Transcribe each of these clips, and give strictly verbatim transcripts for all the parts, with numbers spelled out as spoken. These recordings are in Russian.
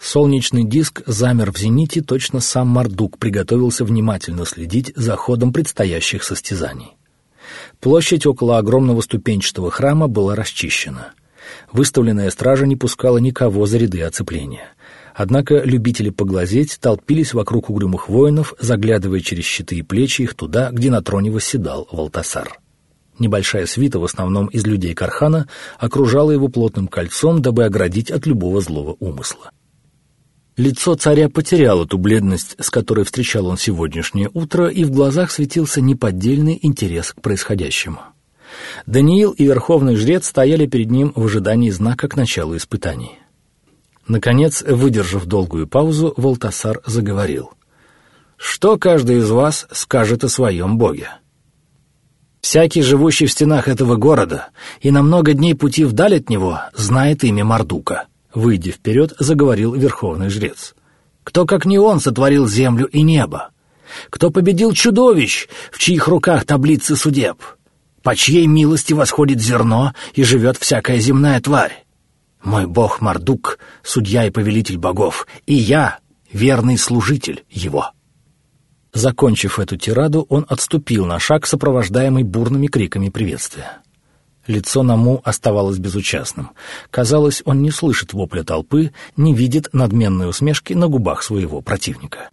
Солнечный диск замер в зените, точно сам Мардук приготовился внимательно следить за ходом предстоящих состязаний. Площадь около огромного ступенчатого храма была расчищена. Выставленная стража не пускала никого за ряды оцепления. Однако любители поглазеть толпились вокруг угрюмых воинов, заглядывая через щиты и плечи их туда, где на троне восседал Валтасар. Небольшая свита, в основном из людей Кархана, окружала его плотным кольцом, дабы оградить от любого злого умысла. Лицо царя потеряло ту бледность, с которой встречал он сегодняшнее утро, и в глазах светился неподдельный интерес к происходящему. Даниил и верховный жрец стояли перед ним в ожидании знака к началу испытаний. Наконец, выдержав долгую паузу, Валтасар заговорил. «Что каждый из вас скажет о своем боге? Всякий, живущий в стенах этого города и на много дней пути вдаль от него, знает имя Мардука», — выйдя вперед, заговорил верховный жрец. «Кто, как не он, сотворил землю и небо? Кто победил чудовищ, в чьих руках таблицы судеб? По чьей милости восходит зерно и живет всякая земная тварь? Мой бог Мардук, судья и повелитель богов, и я — верный служитель его». Закончив эту тираду, он отступил на шаг, сопровождаемый бурными криками приветствия. Лицо Наму оставалось безучастным. Казалось, он не слышит вопля толпы, не видит надменной усмешки на губах своего противника.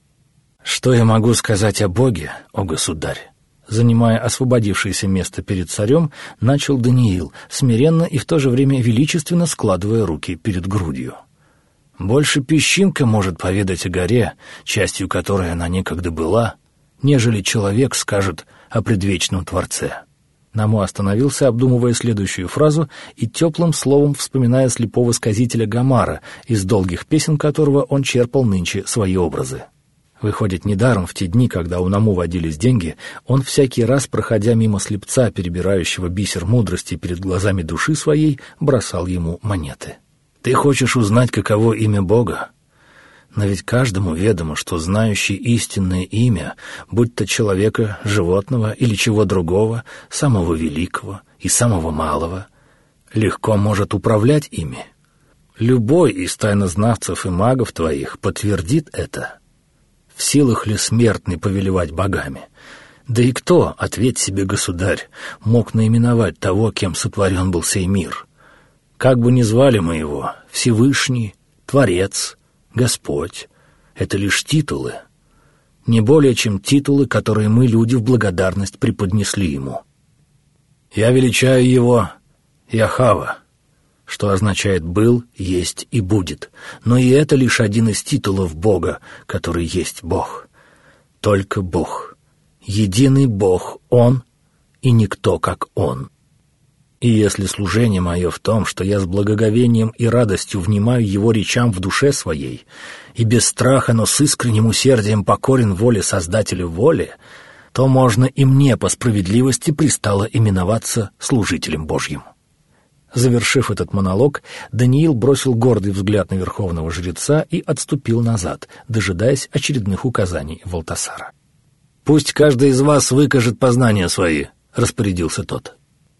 «Что я могу сказать о Боге, о государь?» Занимая освободившееся место перед царем, начал Даниил, смиренно и в то же время величественно складывая руки перед грудью. «Больше песчинка может поведать о горе, частью которой она некогда была, нежели человек скажет о предвечном Творце». Наму остановился, обдумывая следующую фразу и теплым словом вспоминая слепого сказителя Гомара, из долгих песен которого он черпал нынче свои образы. Выходит, недаром в те дни, когда у Наму водились деньги, он всякий раз, проходя мимо слепца, перебирающего бисер мудрости перед глазами души своей, бросал ему монеты. «Ты хочешь узнать, каково имя Бога? Но ведь каждому ведомо, что знающий истинное имя, будь то человека, животного или чего другого, самого великого и самого малого, легко может управлять ими. Любой из тайнознавцев и магов твоих подтвердит это. В силах ли смертный повелевать богами? Да и кто, ответь себе, государь, мог наименовать того, кем сотворен был сей мир? Как бы ни звали мы его, Всевышний, Творец, Господь — это лишь титулы, не более чем титулы, которые мы, люди, в благодарность преподнесли ему. Я величаю его Яхава, что означает «был, есть и будет», но и это лишь один из титулов Бога, который есть Бог. Только Бог, единый Бог Он и никто как Он. И если служение мое в том, что я с благоговением и радостью внимаю его речам в душе своей, и без страха, но с искренним усердием покорен воле Создателя воли, то можно и мне по справедливости пристало именоваться служителем Божьим». Завершив этот монолог, Даниил бросил гордый взгляд на верховного жреца и отступил назад, дожидаясь очередных указаний Валтасара. «Пусть каждый из вас выкажет познания свои», — распорядился тот.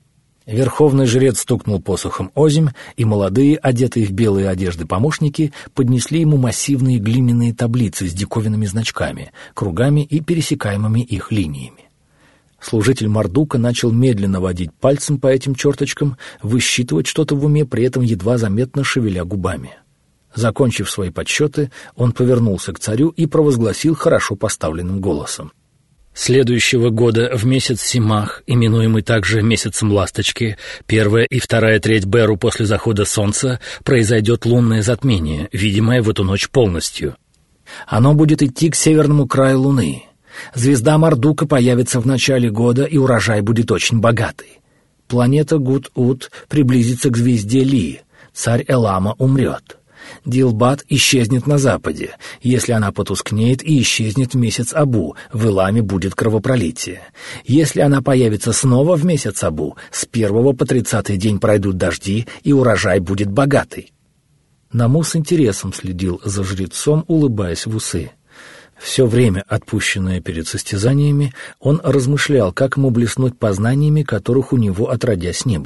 Верховный жрец стукнул посохом озимь, и молодые, одетые в белые одежды помощники, поднесли ему массивные глиняные таблицы с диковинными значками, кругами и пересекаемыми их линиями. Служитель Мардука начал медленно водить пальцем по этим черточкам, высчитывать что-то в уме, при этом едва заметно шевеля губами. Закончив свои подсчеты, он повернулся к царю и провозгласил хорошо поставленным голосом. «Следующего года в месяц Симах, именуемый также месяцем Ласточки, первая и вторая треть Беру после захода солнца, произойдет лунное затмение, видимое в эту ночь полностью. Оно будет идти к северному краю луны. Звезда Мардука появится в начале года, и урожай будет очень богатый. Планета Гут-Ут приблизится к звезде Ли, царь Элама умрет. Дилбат исчезнет на западе. Если она потускнеет и исчезнет в месяц Абу, в Эламе будет кровопролитие. Если она появится снова в месяц Абу, с первого по тридцатый день пройдут дожди, и урожай будет богатый». Наму с интересом следил за жрецом, улыбаясь в усы. Все время, отпущенное перед состязаниями, он размышлял, как ему блеснуть познаниями, которых у него отродясь не было.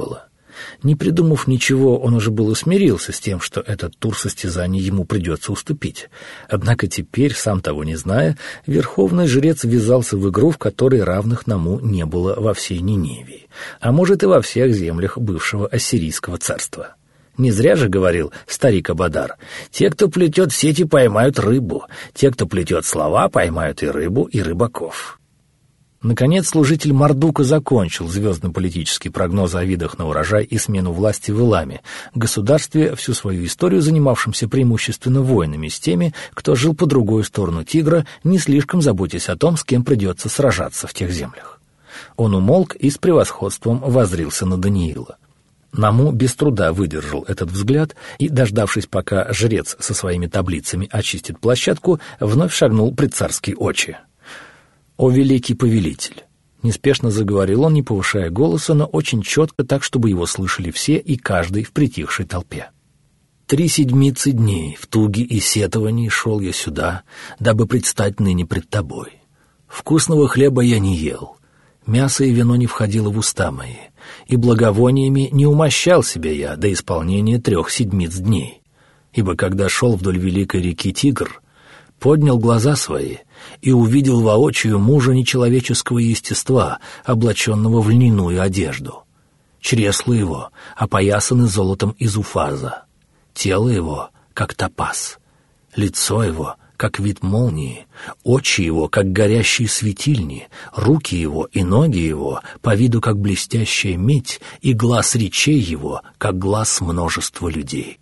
Не придумав ничего, он уже было смирился с тем, что этот тур состязаний ему придется уступить. Однако теперь, сам того не зная, верховный жрец ввязался в игру, в которой равных Наму не было во всей Ниневии, а может и во всех землях бывшего ассирийского царства. Не зря же говорил старик Абадар: «Те, кто плетет сети, поймают рыбу, те, кто плетет слова, поймают и рыбу, и рыбаков». Наконец, служитель Мардука закончил звездно-политические прогнозы о видах на урожай и смену власти в Иламе, государстве, всю свою историю занимавшемся преимущественно войнами с теми, кто жил по другую сторону Тигра, не слишком заботясь о том, с кем придется сражаться в тех землях. Он умолк и с превосходством воззрился на Даниила. Наму без труда выдержал этот взгляд и, дождавшись, пока жрец со своими таблицами очистит площадку, вновь шагнул пред царские очи. «О великий повелитель!» — неспешно заговорил он, не повышая голоса, но очень четко, так, чтобы его слышали все и каждый в притихшей толпе. «Три седмицы дней в туге и сетовании шел я сюда, дабы предстать ныне пред тобой. Вкусного хлеба я не ел, мясо и вино не входило в уста мои, и благовониями не умощал себя я до исполнения трех седмиц дней. Ибо когда шел вдоль великой реки Тигр, поднял глаза свои и увидел воочию мужа нечеловеческого естества, облаченного в льняную одежду. Чресла его опоясаны золотом из уфаза, тело его, как топаз, лицо его, как вид молнии, очи его, как горящие светильни, руки его и ноги его по виду, как блестящая медь, и глаз речей его, как глаз множества людей.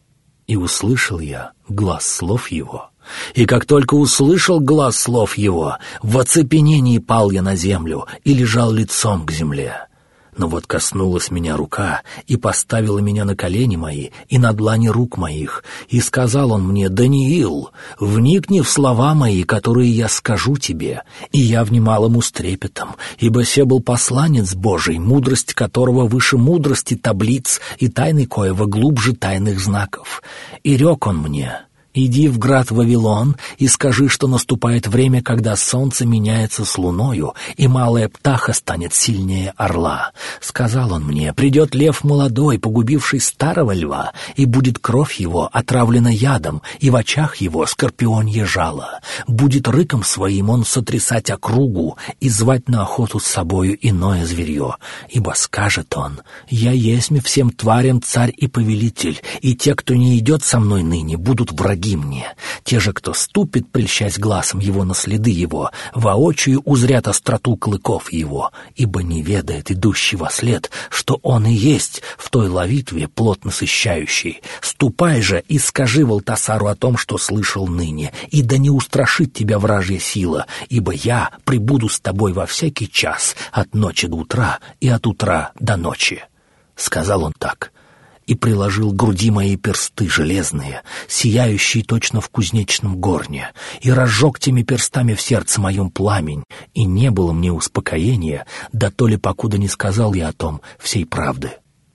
И услышал я глас слов его, и как только услышал глас слов его, в оцепенении пал я на землю и лежал лицом к земле. Но вот коснулась меня рука и поставила меня на колени мои и на длани рук моих, и сказал он мне: «Даниил, вникни в слова мои, которые я скажу тебе». И я внимал ему с трепетом, ибо се был посланец Божий, мудрость которого выше мудрости таблиц и тайны коего глубже тайных знаков. И рек он мне: «Иди в град Вавилон и скажи, что наступает время, когда солнце меняется с луною, и малая птаха станет сильнее орла». Сказал он мне: «Придет лев молодой, погубивший старого льва, и будет кровь его отравлена ядом, и в очах его скорпионье жало. Будет рыком своим он сотрясать округу и звать на охоту с собою иное зверье. Ибо скажет он: я есмь всем тварям царь и повелитель, и те, кто не идет со мной ныне, будут враги мне. Те же, кто ступит, прельщась глазом его на следы его, воочию узрят остроту клыков его, ибо не ведает идущий во след, что он и есть в той ловитве плот насыщающий. Ступай же и скажи Валтасару о том, что слышал ныне, и да не устрашит тебя вражья сила, ибо я прибуду с тобой во всякий час, от ночи до утра и от утра до ночи». Сказал он так, и приложил к груди мои персты железные, сияющие точно в кузнечном горне, и разжег теми перстами в сердце моем пламень, и не было мне успокоения, да то ли покуда не сказал я о том всей правды.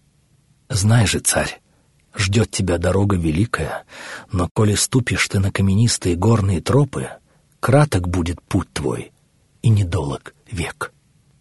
Знай же, царь, ждет тебя дорога великая, но коли ступишь ты на каменистые горные тропы, краток будет путь твой, и недолог век».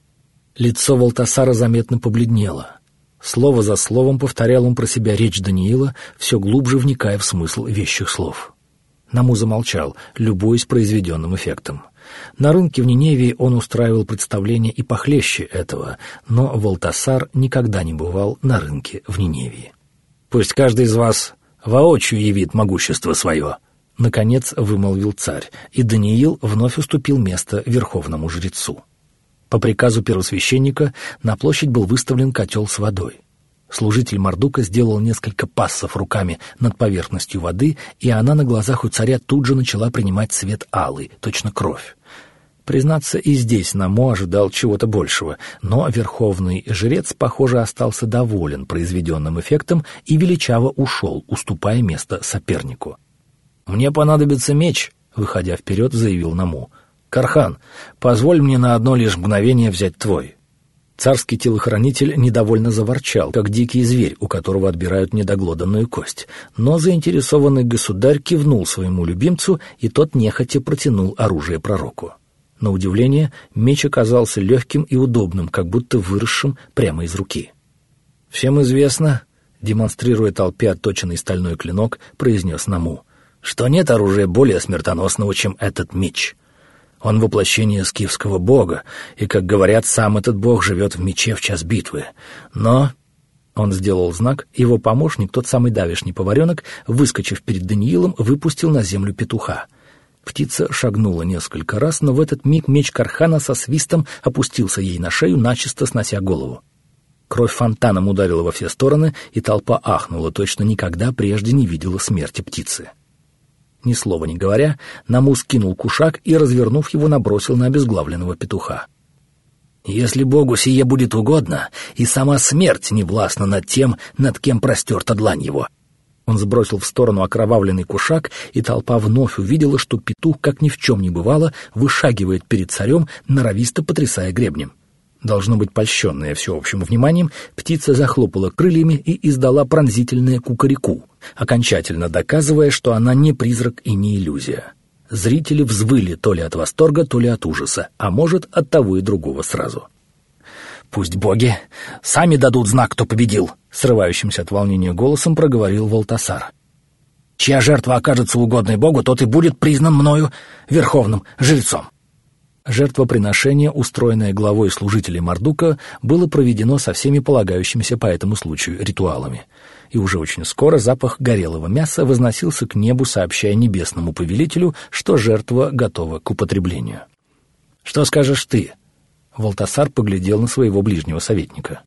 Лицо Валтасара заметно побледнело. Слово за словом повторял он про себя речь Даниила, все глубже вникая в смысл вещих слов. Наму замолчал, любуясь произведенным эффектом. На рынке в Ниневии он устраивал представление и похлеще этого, но Валтасар никогда не бывал на рынке в Ниневии. «Пусть каждый из вас воочию явит могущество свое», — наконец вымолвил царь, и Даниил вновь уступил место верховному жрецу. По приказу первосвященника на площадь был выставлен котел с водой. Служитель Мардука сделал несколько пассов руками над поверхностью воды, и она на глазах у царя тут же начала принимать цвет алый, точно кровь. Признаться, и здесь Наму ожидал чего-то большего, но верховный жрец, похоже, остался доволен произведенным эффектом и величаво ушел, уступая место сопернику. «Мне понадобится меч», — выходя вперед, заявил Наму. «Кархан, позволь мне на одно лишь мгновение взять твой». Царский телохранитель недовольно заворчал, как дикий зверь, у которого отбирают недоглоданную кость, но заинтересованный государь кивнул своему любимцу, и тот нехотя протянул оружие пророку. На удивление, меч оказался легким и удобным, как будто выросшим прямо из руки. «Всем известно», — демонстрируя толпе отточенный стальной клинок, произнес Наму, «что нет оружия более смертоносного, чем этот меч. Он воплощение скифского бога, и, как говорят, сам этот бог живет в мече в час битвы. Но...» Он сделал знак, его помощник, тот самый давешний поваренок, выскочив перед Даниилом, выпустил на землю петуха. Птица шагнула несколько раз, но в этот миг меч Кархана со свистом опустился ей на шею, начисто снося голову. Кровь фонтаном ударила во все стороны, и толпа ахнула, точно никогда прежде не видела смерти птицы. Ни слова не говоря, Наму скинул кушак и, развернув его, набросил на обезглавленного петуха. «Если Богу сие будет угодно, и сама смерть не властна над тем, над кем простерта длань его». Он сбросил в сторону окровавленный кушак, и толпа вновь увидела, что петух, как ни в чем не бывало, вышагивает перед царем, норовисто потрясая гребнем. Должно быть, польщенная всеобщим вниманием, птица захлопала крыльями и издала пронзительное кукареку, окончательно доказывая, что она не призрак и не иллюзия. Зрители взвыли то ли от восторга, то ли от ужаса, а может, от того и другого сразу. «Пусть боги сами дадут знак, кто победил», — срывающимся от волнения голосом проговорил Валтасар. «Чья жертва окажется угодной Богу, тот и будет признан мною верховным жрецом». Жертвоприношение, устроенное главой служителей Мардука, было проведено со всеми полагающимися по этому случаю ритуалами. И уже очень скоро запах горелого мяса возносился к небу, сообщая небесному повелителю, что жертва готова к употреблению. «Что скажешь ты?» Валтасар поглядел на своего ближнего советника.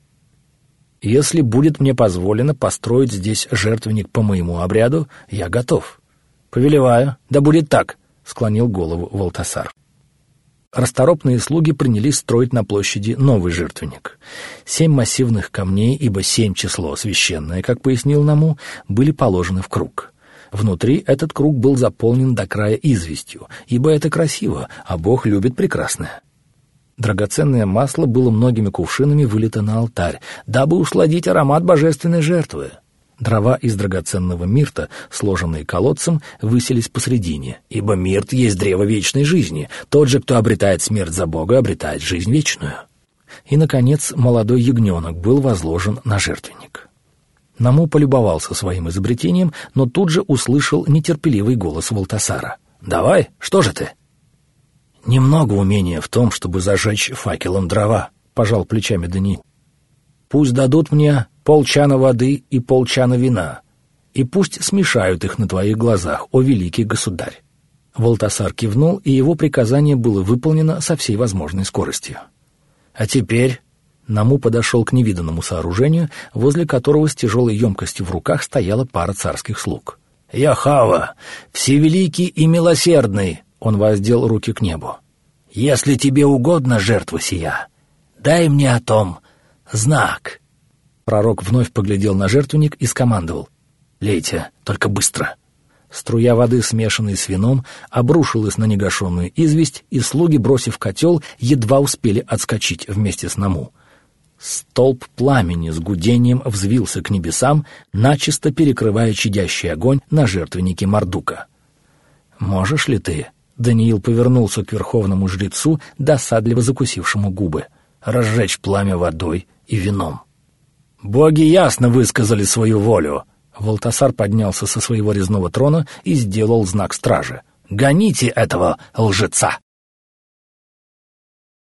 «Если будет мне позволено построить здесь жертвенник по моему обряду, я готов». «Повелеваю, да будет так», — склонил голову Валтасар. Расторопные слуги принялись строить на площади новый жертвенник. Семь массивных камней, ибо семь число священное, как пояснил Наму, были положены в круг. Внутри этот круг был заполнен до края известью, ибо это красиво, а Бог любит прекрасное. Драгоценное масло было многими кувшинами вылито на алтарь, дабы усладить аромат божественной жертвы. Дрова из драгоценного мирта, сложенные колодцем, высились посредине, ибо мирт есть древо вечной жизни. Тот же, кто обретает смерть за Бога, обретает жизнь вечную. И, наконец, молодой ягненок был возложен на жертвенник. Наму полюбовался своим изобретением, но тут же услышал нетерпеливый голос Валтасара. «Давай, что же ты?» «Немного умения в том, чтобы зажечь факелом дрова», — пожал плечами Даниил. «Пусть дадут мне полчана воды и полчана вина, и пусть смешают их на твоих глазах, о великий государь». Валтасар кивнул, и его приказание было выполнено со всей возможной скоростью. «А теперь...» Наму подошел к невиданному сооружению, возле которого с тяжелой емкостью в руках стояла пара царских слуг. «Яхава, всевеликий и милосердный!» — он воздел руки к небу. «Если тебе угодно жертва сия, дай мне о том знак». Пророк вновь поглядел на жертвенник и скомандовал: «Лейте, только быстро». Струя воды, смешанной с вином, обрушилась на негашенную известь, и слуги, бросив котел, едва успели отскочить вместе с Наму. Столб пламени с гудением взвился к небесам, начисто перекрывая чадящий огонь на жертвеннике Мардука. «Можешь ли ты?» — Даниил повернулся к верховному жрецу, досадливо закусившему губы. «Разжечь пламя водой и вином». «Боги ясно высказали свою волю». Валтасар поднялся со своего резного трона и сделал знак стражи. «Гоните этого лжеца!»